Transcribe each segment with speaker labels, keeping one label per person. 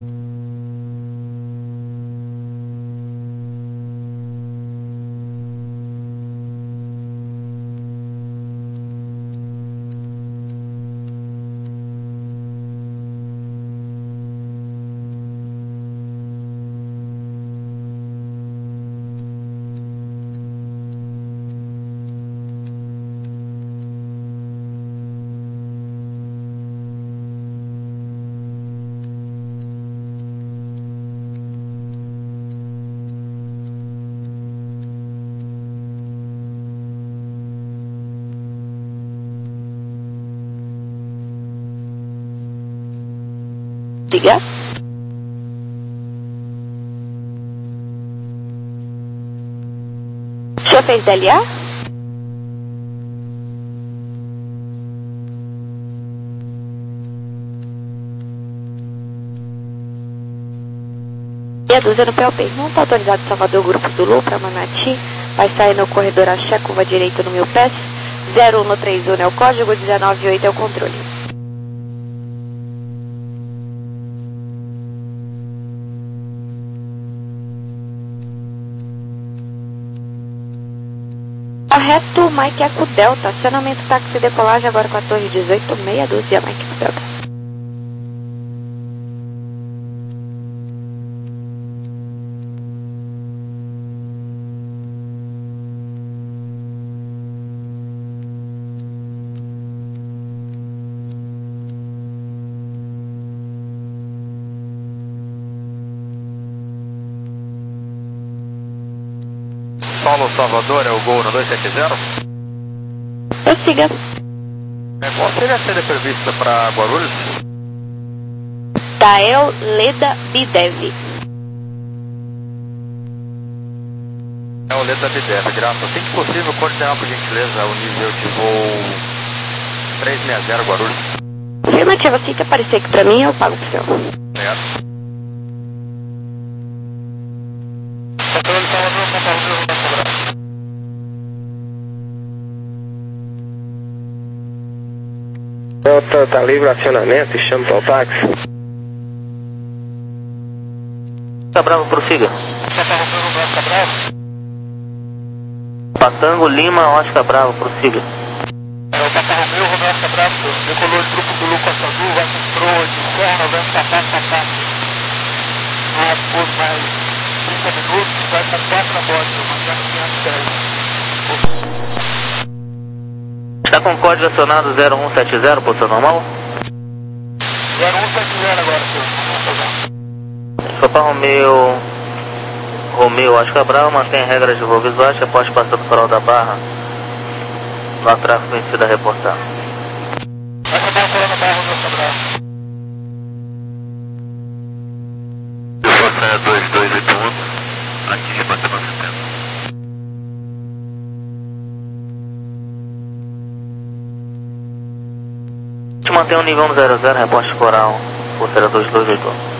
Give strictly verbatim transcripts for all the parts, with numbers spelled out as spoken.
Speaker 1: Diga. O senhor fez D L A? E a dúzia no P L P. Não está autorizado Salvador, Grupo Zulu, para Manati. Vai sair no corredor Axé, curva direita no mil pés. zero um no trinta e um é o código, dezenove oito é o controle. Correto, Mike Eco Delta, acionamento táxi decolagem agora com a torre dezoito, meia dúzia, Mike Eco Delta.
Speaker 2: Paulo Salvador, é o gol no dois sete zero?
Speaker 1: Prossiga.
Speaker 2: É, qual seria a sede prevista para Guarulhos?
Speaker 1: Tael Leda Bidev.
Speaker 2: É o Leda Bidev, graças. Assim que possível, coordenar por gentileza o nível de voo trezentos e sessenta Guarulhos.
Speaker 1: Afirmativa, assim que aparecer aqui pra mim, eu pago pro senhor.
Speaker 2: Certo.
Speaker 3: Delta, tá livre acionamento, chama para o táxi.
Speaker 4: Tá bravo, prossiga. Patango, Lima, Oscar Bravo, prossiga.
Speaker 2: É o Papa Romeu, Romeu Oscar Bravo, decolou de Grupo Zulu Costa Azul, vai com proa de Serra, noventa Capaz, Capaz. Ah, por mais trinta minutos, vai com quatro a bordo, mandando quinhentos e dez.
Speaker 4: Está com código acionado zero um sete zero, posição normal?
Speaker 2: zero um sete zero agora, senhor.
Speaker 4: Papa Romeu, Romeu Oscar Bravo, mantém regras de voo visuais, após passar do farol da Barra, no atraso conhecido a reportar.
Speaker 2: Vai acabar o farol da Barra, Romeu Oscar Bravo. dois dois oito um, aqui de Bateu setenta.
Speaker 4: Mantém o nível no zero zero, reposte coral, força dois dois oito um.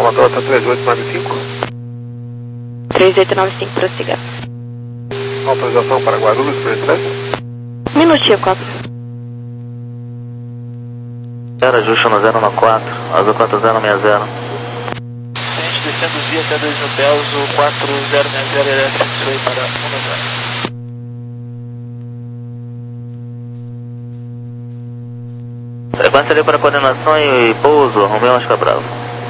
Speaker 2: Salvador, tá três oito nove cinco.
Speaker 1: três oito nove cinco, prossiga.
Speaker 2: Autorização para Guarulhos, por três.
Speaker 1: Minutinho, cobra.
Speaker 4: Era ajuste no zero no quatro, azul quatro zero seis zero.
Speaker 5: Gente, descendo via até dois mil pés, o quatro zero seis zero Electric Sway para um zero.
Speaker 4: Frequência ali para coordenação e pouso, Romeu Oscar Bravo.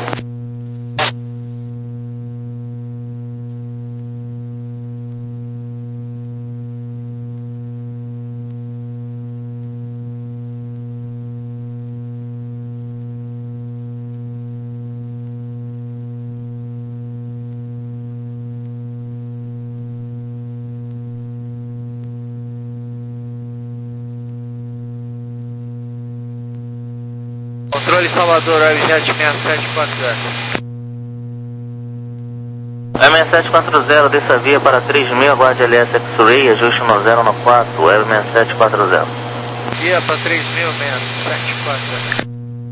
Speaker 5: Controle Salvador, Airjet seis sete quatro zero.
Speaker 4: seis sete quatro zero, dessa via para três mil, aguarde L S X-Ray, ajuste no zero no quatro, seis sete quatro zero.
Speaker 5: Via para três mil, seis sete quatro zero.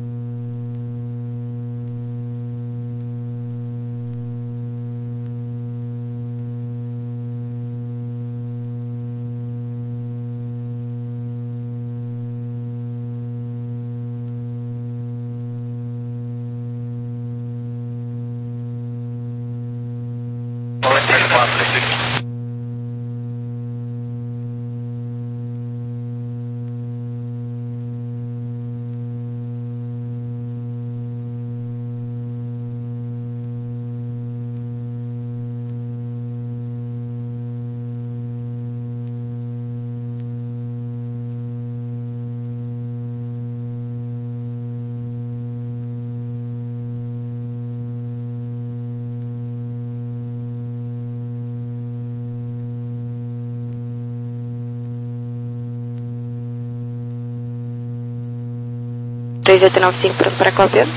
Speaker 1: três oito nove cinco, pronto para cópia.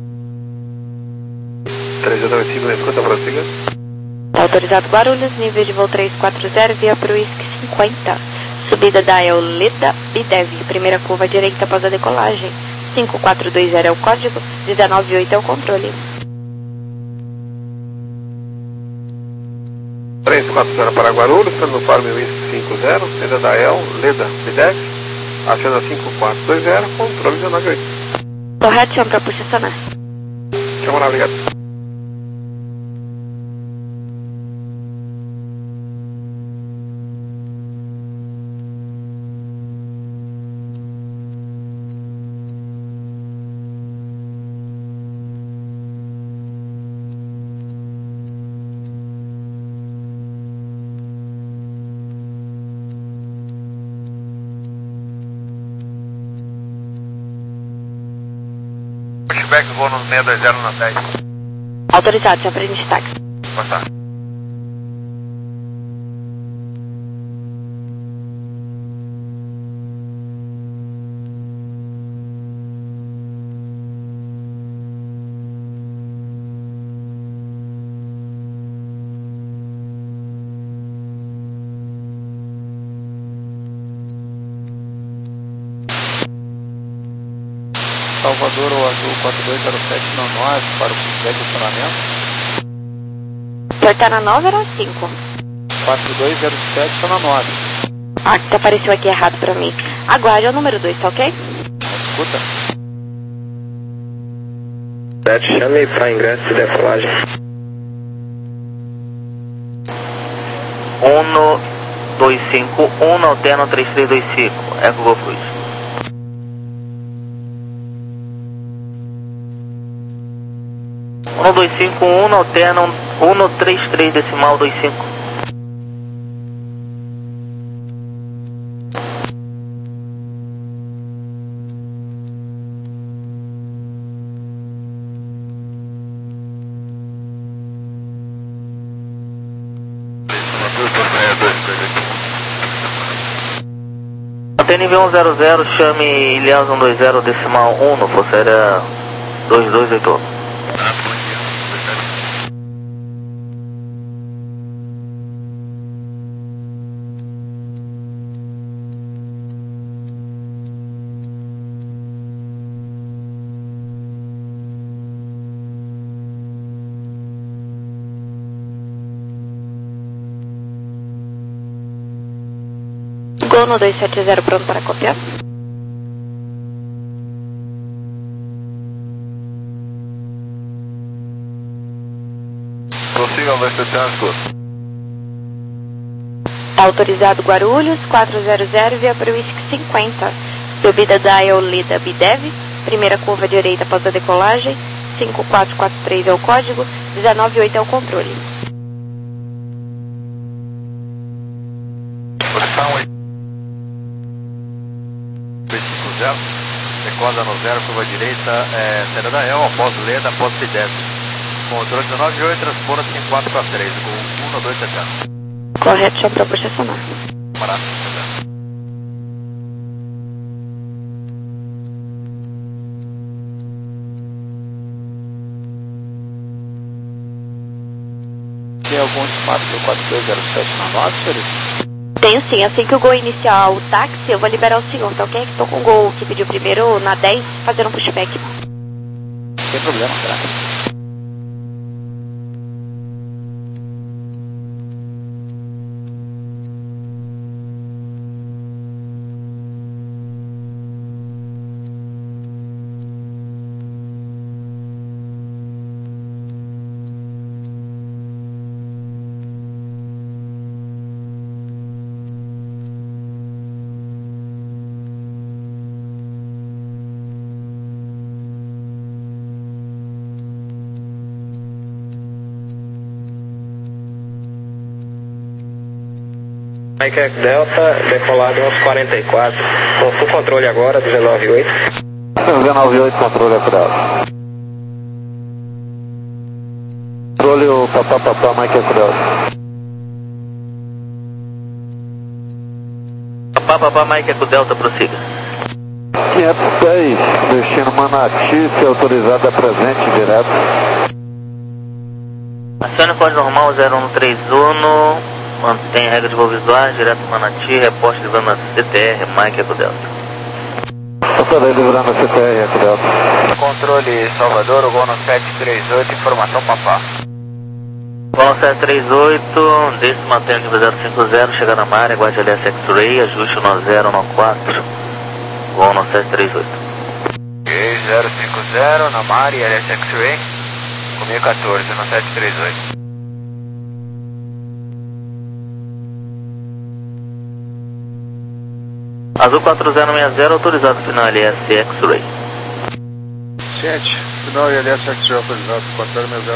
Speaker 2: três oito nove cinco, na escuta, prossiga.
Speaker 1: Tá autorizado Guarulhos, nível de voo três quatro zero, via para o I S C cinquenta. Subida da Euleda Bidev, primeira curva direita após a decolagem. cinco quatro dois zero é o código, dezenove oito é o controle.
Speaker 2: três quatro zero para Guarulhos, plataforma I S C cinquenta, saída da Euleda Bidev, acena cinco quatro dois zero, controle dezenove oito.
Speaker 1: Correto, chama para posicionar.
Speaker 2: Chama lá, obrigado. Pushback, vou no seis dois zero na dez.
Speaker 1: Autorizado, já para destaque.
Speaker 2: Boa tarde.
Speaker 5: Salvador, o azul quatro dois zero sete nove para o feedback de acionamento.
Speaker 1: Portar na nove era cinco.
Speaker 5: quatro dois zero sete nove.
Speaker 1: Ah, que apareceu aqui errado para mim. Aguarde, é o número dois, tá ok?
Speaker 5: Escuta.
Speaker 3: sete, chame para ingresso de decolagem.
Speaker 4: um dois cinco um, alterno três três dois cinco, Eco Golf Cruz. um dois cinco um, alterno um três três decimal dois cinco. Antena V um zero zero, chame Ilhas um dois zero decimal um, no Força Aérea dois dois oito.
Speaker 1: Sono dois sete zero pronto para copiar.
Speaker 2: Prossiga, dois sete zero, escuta.
Speaker 1: Tá autorizado Guarulhos, quatro zero zero, via para o Whisky cinquenta. Subida da Eolida Bidev, primeira curva direita após a decolagem, cinco quatro quatro três é o código, dezenove oito é o controle.
Speaker 2: Posição oito cinco zero, decola no zero, curva direita, é, saída da El, após Leda, após Bidev. Controle dezenove oito, transpora cinco quatro quatro três, com um dois sete zero.
Speaker 1: Correto, chão para estacionar.
Speaker 2: Parado.
Speaker 5: Tem algum estimado do quatro dois zero sete na nota, senhores?
Speaker 1: Tenho sim, assim que o Gol iniciar o táxi, eu vou liberar o senhor, tá ok? Estou com o Gol que pediu primeiro na dez, fazendo um pushback.
Speaker 5: Sem problema, graças.
Speaker 3: Mike Delta, decolado onze quarenta e quatro. Com full controle agora, dezenove oito.
Speaker 2: dezenove oito, controle apurado. Controle o papá papá, Mike Delta.
Speaker 4: Papá, papá, Mike Eco Delta, prossiga.
Speaker 2: quinhentos e dez, destino Manati, se autorizado a presente direto.
Speaker 4: Acione o código normal zero um três um, mantém regra de voo visuais, direto Manati, reposte livrando a C T R, Mike Eco Delta.
Speaker 2: Estarei livrando a C T R, Eco Delta.
Speaker 5: Controle Salvador, o Gol no sete três oito, informação papá.
Speaker 4: Gol sete três oito, desce, mantém o nível zero cinco zero, chega na área, aguarde L S X-Ray, ajuste no zero no quatro, Gol no sete três oito.
Speaker 5: Ok, zero cinco zero, na Mari, L S X-Ray, comigo quatorze, no sete três oito.
Speaker 4: Azul quatro zero seis zero, autorizado final L S X-Ray.
Speaker 2: sete, final L S X-Ray autorizado, quatro zero seis zero.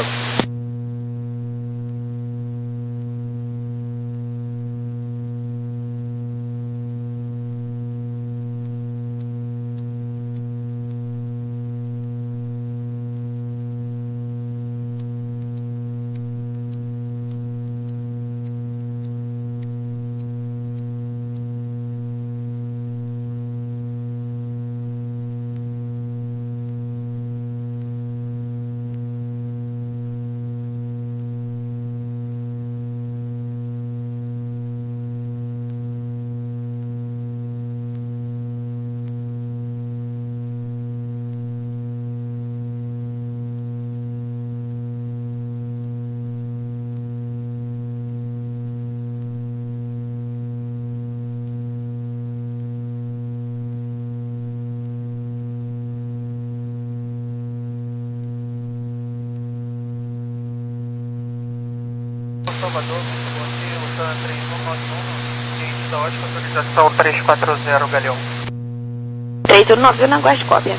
Speaker 2: Salvador, muito bom dia, o Tan três um nove um, ciente da ótica, autorização três quatro zero, Galeão.
Speaker 1: três um nove um na Guascópia.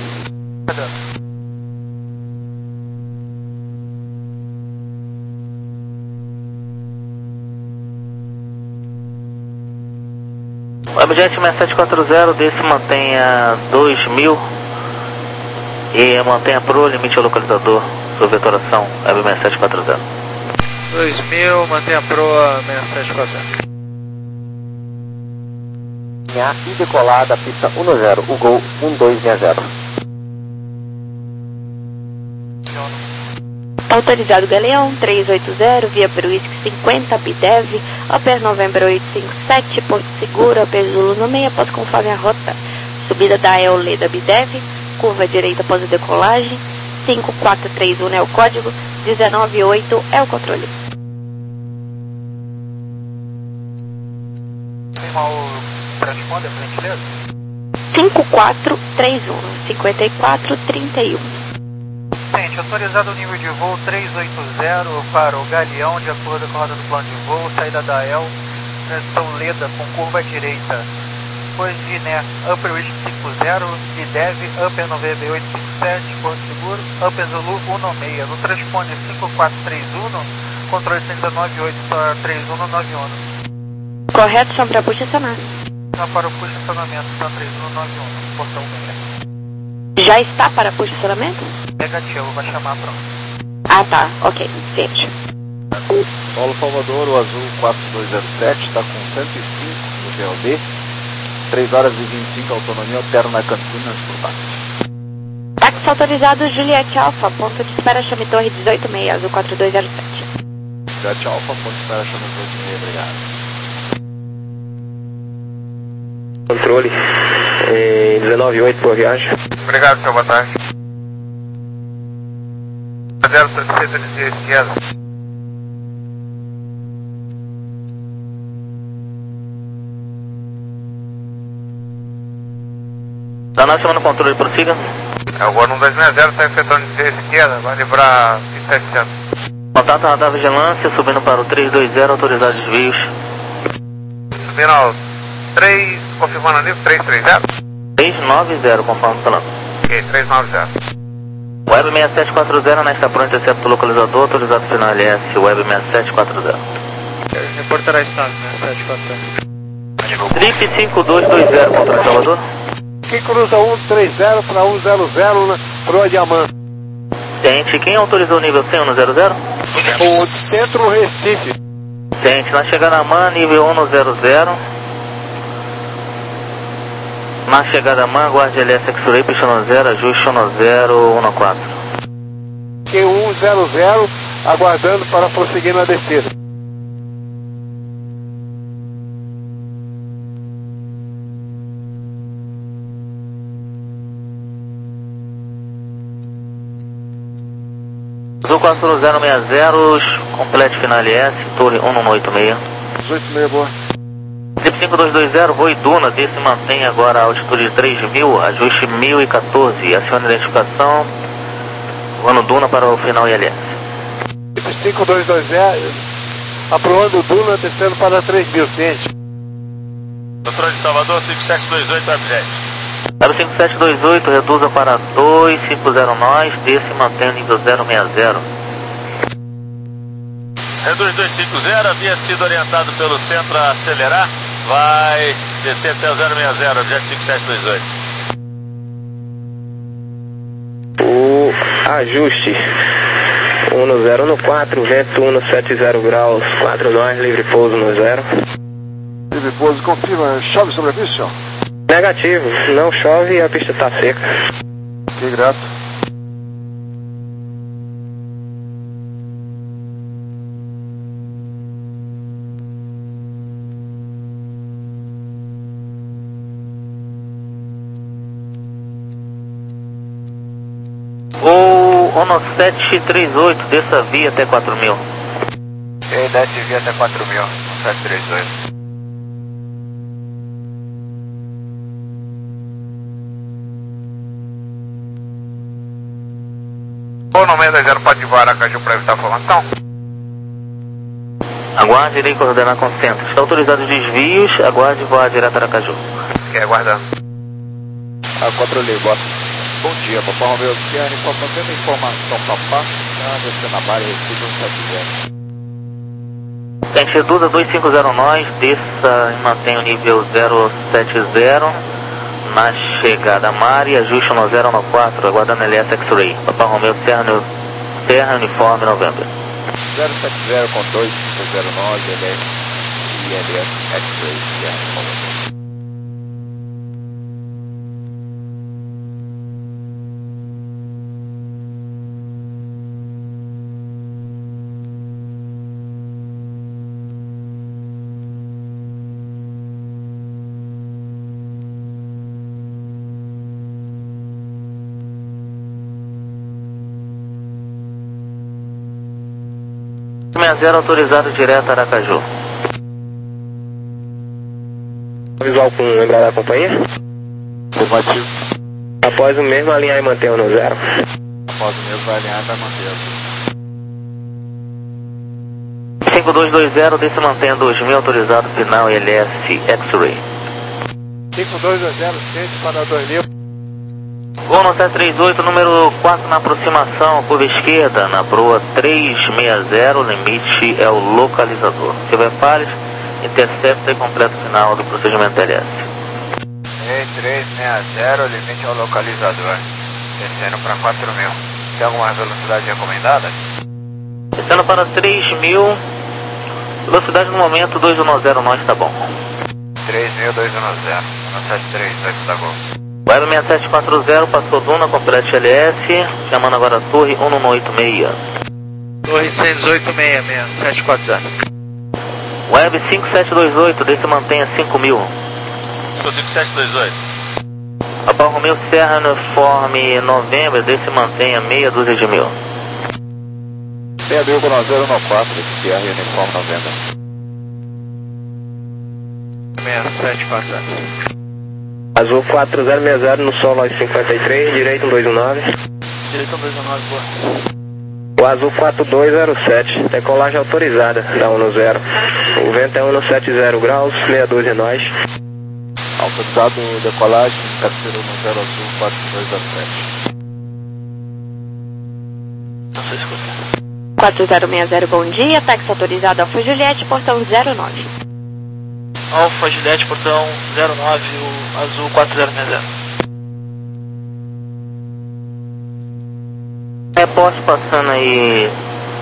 Speaker 4: Webjet seis sete quatro zero, desse mantenha dois mil e mantenha pro limite ao localizador, sua vetoração, Web seis sete quatro zero.
Speaker 5: dois mil, mantenha a proa seis sete quatro zero.
Speaker 3: Linha e decolada, pista um zero, o Gol um dois seis zero.
Speaker 1: Autorizado Galeão, três oito zero, via para o Whisky cinquenta, Bidev, Upper November oito cinco sete, Porto Seguro, Upper Zulu no meio, após conforme a rota. Subida da Eoleda Bidev, curva direita após a decolagem, cinco quatro três um é o código, dezenove oito é o controle.
Speaker 2: Tem mal
Speaker 5: Transponda, por gentileza.
Speaker 1: cinco quatro três um, cinquenta e quatro trinta e um.
Speaker 5: Gente, autorizado o nível de voo trezentos e oitenta para o Galeão, de acordo com a roda do plano de voo, saída da E L, transição Leda com curva direita. Depois de Né, Upper Wish cinquenta, e deve, Upper November oitocentos e cinquenta e sete, Porto Seguro, Upper Zulu cento e seis. No transpone cinco quatro três um, controle cento e noventa e oito para três um nove um.
Speaker 1: Correto, chama para push estacionar.
Speaker 5: Não para o push estacionamento para três um nove um, portão seis.
Speaker 1: Já está para push estacionamento?
Speaker 5: Negativo, vai chamar pronto.
Speaker 1: Ah, tá. Ok, ciente.
Speaker 6: Paulo Salvador, o azul quatro dois zero sete, está com cento e cinco no V O D, três horas e vinte e cinco, autonomia alterna Campinas por baixo.
Speaker 1: Táxi autorizado Juliette Alpha, ponto de espera chame Torre dezoito e meia, azul quatro dois zero sete.
Speaker 6: Juliette Alpha, ponto de espera chame dezoito e meia, obrigado.
Speaker 3: Controle eh, dezenove e oito por viagem.
Speaker 2: Obrigado, senhor, boa tarde. zero sessenta de esquerda.
Speaker 4: Da nós chamando o controle, prossiga.
Speaker 2: É o Gordon dois seis zero, está efetuando de esquerda, vai livrar pista setecentos.
Speaker 4: Contato radar vigilância, subindo para o trezentos e vinte, autorizado desvios.
Speaker 2: Subindo ao três, confirmando a nível trezentos e trinta.
Speaker 4: trezentos e noventa, conforme falando.
Speaker 2: Ok, trezentos e noventa.
Speaker 4: Web seis sete quatro zero, na está pronto, exceto o localizador, autorizado final L S, Web seis sete quatro zero.
Speaker 5: Reportará estado, né? sete quatro zero.
Speaker 4: Trip cinco dois dois zero, contra Salvador.
Speaker 6: Quem cruza cento e trinta para cento, na Proa Diamante.
Speaker 4: Ciente, quem autorizou o nível cem no zero zero?
Speaker 6: O Centro Recife.
Speaker 4: Ciente, na chegada a MAN, nível um no zero zero. Na chegada a MAN, aguarde L S X-Ray, pista no zero, ajuste no zero um quatro.
Speaker 6: Q um zero zero, aguardando para prosseguir na descida.
Speaker 4: Azul quatro zero seis zero, complete final L S, torre um no oito seis.
Speaker 6: dezoito e meia, boa.
Speaker 4: Trip cinco dois dois zero, voo e Duna, desse mantém agora a altitude de três mil, ajuste mil e quatorze, acione a identificação, voando Duna para o final I L S.
Speaker 6: cinco dois dois zero, aproando Duna, descendo para três mil, ciente.
Speaker 2: Controle de Salvador, cinco sete dois oito, objeto.
Speaker 4: zero cinco sete dois oito, reduza para dois cinco zero nós, desse mantém o nível zero seis zero.
Speaker 2: Reduz dois cinco zero, havia sido orientado pelo centro a acelerar, vai descer até o zero seis zero, objeto cinco sete dois oito.
Speaker 3: O ajuste um no zero no quatro, vento um no sete zero graus, quatro nós, livre pouso no zero.
Speaker 6: Livre pouso, confirma, chove sobre a pista, senhor?
Speaker 3: Negativo, não chove e a pista está seca.
Speaker 6: Que grato.
Speaker 4: Voo um sete três oito, desça via até quatro mil.
Speaker 2: Ok, desce via até quatro mil, um sete três oito. Ou no meio da zero pode voar Aracaju para evitar a formação?
Speaker 4: Aguarde, irei coordenar com o centro. Está autorizado os desvios, aguarde voar direto a Aracaju.
Speaker 2: Ok, aguardando.
Speaker 6: Ah, controlei, bota. Bom dia, Papai Romeu Oceano, mantendo informação, papá, ah, descendo a barra, recibo um sete zero.
Speaker 4: Gente, reduza dois cinco zero nós, desça e mantém o nível zero sete zero. Na chegada a mar e ajuste no zero no quatro, aguardando L S X-Ray. Papai Romeu Serra, Serra Uniforme Novembro.
Speaker 6: zero sete zero com dois cinco zero nove, L S e L S X-Ray, Serra Uniforme.
Speaker 4: seis zero autorizado direto a Aracaju.
Speaker 3: Visual com lembrar da companhia?
Speaker 6: Afirmativo.
Speaker 3: Após o mesmo, alinhar e manter o no zero.
Speaker 6: Após o mesmo, vai alinhar e vai manter.
Speaker 4: cinco dois dois zero, desse mantém dois mil, autorizado final L S X-Ray.
Speaker 6: cinco dois dois zero, seis para dois mil.
Speaker 4: Gol no sete três oito, número quatro na aproximação, curva esquerda, na proa trezentos e sessenta, limite é o localizador. Se houver falhas, intercepta e completa o final do procedimento L S.
Speaker 6: trezentos e sessenta, limite é o localizador. Descendo para quatro mil. Tem alguma velocidade recomendada?
Speaker 4: Descendo para três mil, velocidade no momento dois um zero, nós tá bom.
Speaker 6: três mil, dois um zero, no sete três oito da Gol.
Speaker 4: Web seis sete quatro zero, passou Duna, complete L S, chamando agora a torre um um oito seis.
Speaker 5: Torre seis oito seis seis, sete quatro zero.
Speaker 4: Web cinco sete dois oito, desse mantenha cinco mil.
Speaker 2: cinco sete dois oito.
Speaker 4: Papa Romeo Serra Uniforme Novembro, desse mantenha meia dúzia de mil.
Speaker 6: Meia mil com zero um quatro, Sierra Uniforme Novembro.
Speaker 5: seis sete quatro zero.
Speaker 3: Azul quatro zero seis zero no solo aos cinquenta e três, direito um dois um nove.
Speaker 5: Direito dois um nove, boa.
Speaker 3: O azul quatro dois zero sete, decolagem autorizada da um no zero. O vento é um no sete zero graus, meia dúzia nós.
Speaker 6: Autorizado decolagem, carteira no zero azul quatro dois zero sete.
Speaker 5: Não sei escutar.
Speaker 1: quatro zero seis zero, bom dia, táxi autorizado Alfa Juliette, portão zero nove.
Speaker 5: Alfa Juliette, portão zero nove, o azul quatro zero seis zero.
Speaker 4: Reporte passando aí.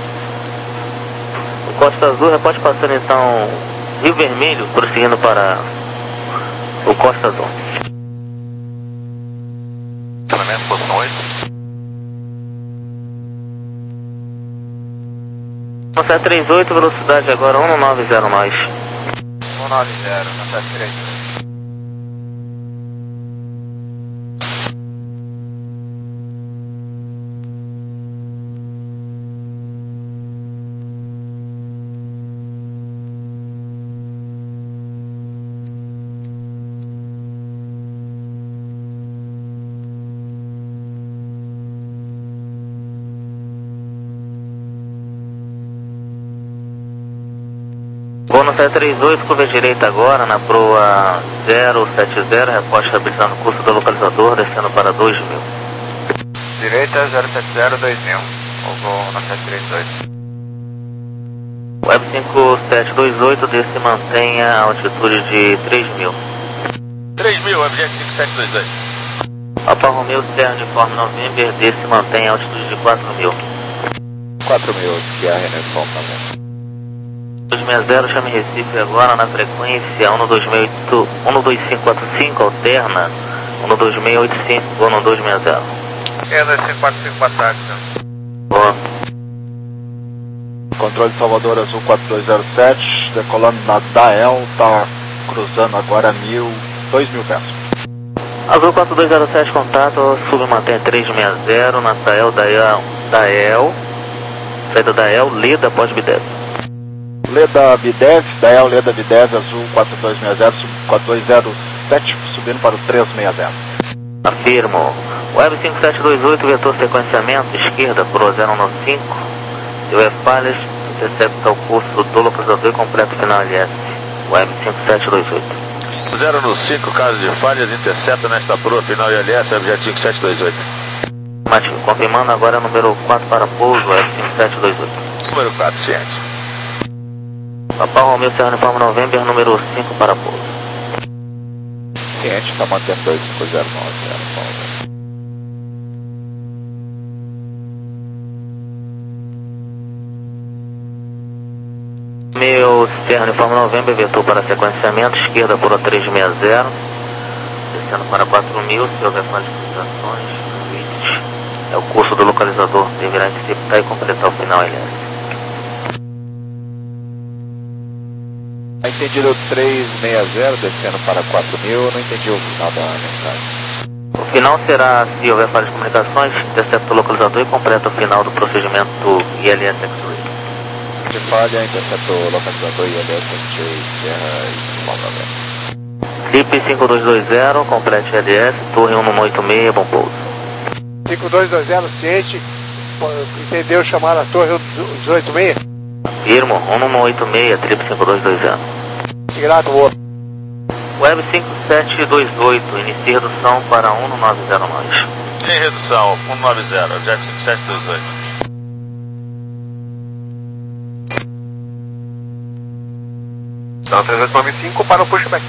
Speaker 4: O Costa Azul, reporte passando então Rio Vermelho, prosseguindo para o Costa Azul.
Speaker 6: Treinamento, posição oito.
Speaker 4: sete três oito, velocidade agora um nove zero nós.
Speaker 6: um nove zero, no sete três oito.
Speaker 4: Vou no sete três oito, curva direita agora, na proa zero sete zero, reporte estabilizando o curso do localizador, descendo para dois mil.
Speaker 6: Direita zero sete zero, dois mil. Ou vou no sete três oito.
Speaker 4: Web cinco sete dois oito, desse mantenha a altitude de três mil.
Speaker 2: três mil, Webjet cinco sete dois oito.
Speaker 4: Alfa Romeo Serra Uniforme November, desse mantém a altitude de quatro mil.
Speaker 6: quatro mil, Sierra Uniforme Novembro.
Speaker 4: dois seis zero, chame Recife agora na frequência um dois cinco quatro cinco, alterna um dois seis oito cinco, um dois seis zero.
Speaker 6: um dois cinco quatro cinco, boa tarde.
Speaker 4: Boa.
Speaker 6: Controle de Salvador Azul quatro dois zero sete, decolando na Dael, tá cruzando agora mil, dois mil pés.
Speaker 4: Azul quatro dois zero sete, contato, submantém três seis zero, na Dael, Dael, Dael, saída Dael, Leda, pode Bidev.
Speaker 6: Leda Bidev, Dael Leda Bidev, Azul quatro dois seis zero, quatro dois zero sete, subindo para o três seis zero.
Speaker 4: Afirmo. Web cinco sete dois oito, vetor sequenciamento, esquerda, pro zero um nove cinco. Se houver falhas, intercepta o curso do localizador e completa o final L S. Web cinco sete dois oito.
Speaker 2: zero no cinco, caso de falhas, intercepta nesta proa final L S, Webjet cinco sete dois oito.
Speaker 4: Mate, confirmando agora número quatro para pouso, Web cinco sete dois oito.
Speaker 2: Número quatro, ciente.
Speaker 4: Papa Romeo Serra Uniforme November, número cinco para pouso.
Speaker 6: Ciente, está mantendo dois cinco zero nove.
Speaker 4: Meu Serra Uniforme November, vetor para sequenciamento, esquerda por três seis zero, descendo para quatro mil, se houver falhas de comunicações, é o curso do localizador, deverá interceptar e completar o final L S.
Speaker 6: Entendido três seis zero, descendo para quatro mil, não entendi o final da mensagem.
Speaker 4: O final será, se houver falhas de comunicações, intercepta o localizador e completa o final do procedimento I L S X-Ray.
Speaker 6: Se falha, intercepta o localizador I L S X-Ray, Sierra e Uniforme Novembro.
Speaker 4: Trip cinco dois dois zero, complete L S, torre um um oito seis, bom pouso.
Speaker 2: cinco dois dois zero, ciente, entendeu chamar a torre um dois oito seis?
Speaker 4: Firmo, um um oito seis, Trip cinco dois dois zero.
Speaker 2: Grato, boa.
Speaker 4: Web cinco sete dois oito, inicie redução para um nove zero nove.
Speaker 7: Sem redução, um nove zero, Jack cinco sete dois oito.
Speaker 6: São três oito nove cinco para o pushback.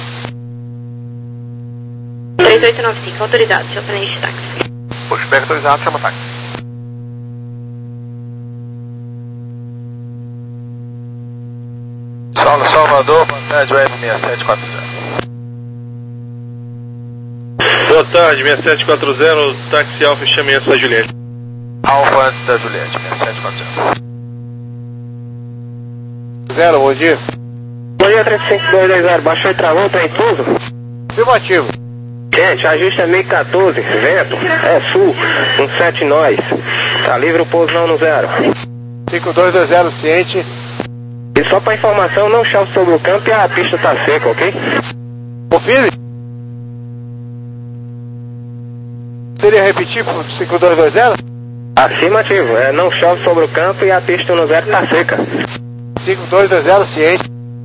Speaker 1: três oito nove cinco, autorizado, seu tenente de táxi.
Speaker 6: Pushback autorizado, chama táxi.
Speaker 7: Salve, Salvador, Band Web seis sete quatro zero.
Speaker 8: Boa tarde, seis sete quatro zero, táxi Alfa, chame antes da Juliette.
Speaker 7: Alfa antes da Juliette, seis sete quatro zero.
Speaker 2: Zero, bom dia.
Speaker 3: Bom dia, três cinco dois dois zero, baixou e travou, tá em pouso?
Speaker 2: Afirmativo.
Speaker 3: Gente, ajuste é meio quatorze, vento, é sul, um sete nós. Tá livre o pouso não no zero.
Speaker 2: cinco dois dois zero, ciente.
Speaker 3: E só pra informação, não chove sobre o campo e a pista tá seca, ok?
Speaker 2: Confirme. Seria repetir pro cinco dois dois zero?
Speaker 3: Afirmativo, é, não chove sobre o campo e a pista no zero tá seca.
Speaker 2: cinco dois dois zero, ciente.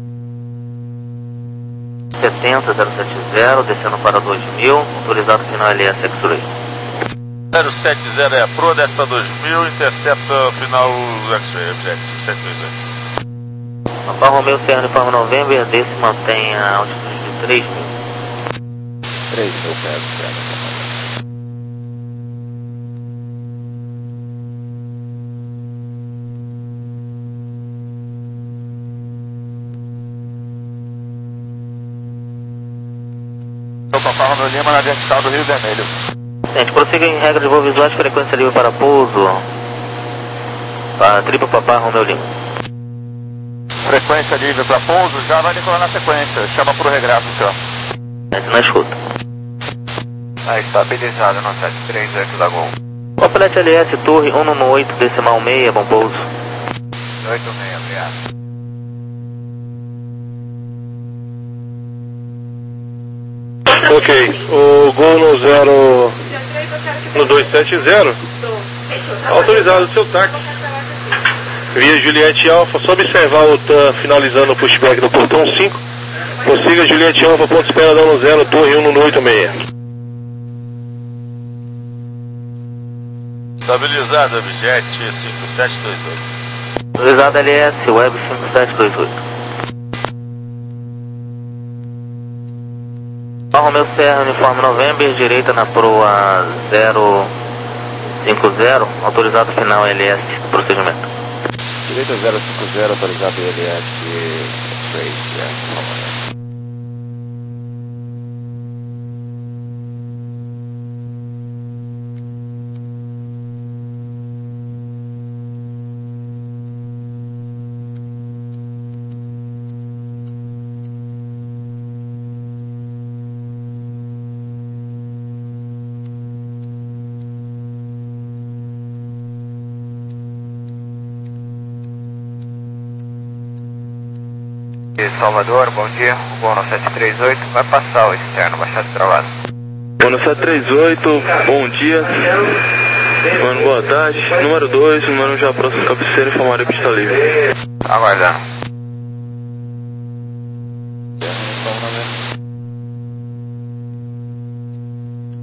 Speaker 4: setenta zero sete zero, descendo para dois mil, autorizado final L S X-Ray.
Speaker 7: zero sete zero é a Pro, desce para dois mil, intercepta final X-Ray, Jack cinco sete dois oito.
Speaker 4: Papa Romeo Sierra Uniforme November, desse mantém a altitude de três mil.
Speaker 6: três mil metros, certo.
Speaker 7: Papa Romeo Lima na vertical do Rio Vermelho.
Speaker 4: Gente, prossiga em regra de voo visuais, frequência livre para pouso. Para triplo Papa Romeo Lima.
Speaker 7: Frequência livre para pouso, já vai decolar na sequência. Chama pro regrato, senhor.
Speaker 4: Gente, na escuta.
Speaker 6: Ah, estabilizado no sete três oito da Gol.
Speaker 4: Complete L S, torre um um oito, decimal seis, bom pouso.
Speaker 6: oito seis, obrigado.
Speaker 8: Ok, o Gol no zero, no dois sete zero, autorizado o seu táxi. Via Juliette Alfa, só observar o T A M finalizando o pushback do portão cinco. Prossiga Juliette Alfa, ponto espera dando zero, torre um oito seis.
Speaker 7: Estabilizado, Objet cinco sete dois oito.
Speaker 4: Autorizado L S, Web cinco sete dois oito. Romeo Serra, Uniforme November, direita na proa zero cinco zero, autorizado final L S, procedimento.
Speaker 6: Direita zero cinco zero, autorizado L S três, é, Salvador, bom dia, o voo no sete três oito vai passar o externo, baixado e travado.
Speaker 8: Voo no sete três oito, bom dia, mano, boa tarde, número dois, número já próximo cabeceira, informaria pista livre.
Speaker 6: Aguardando.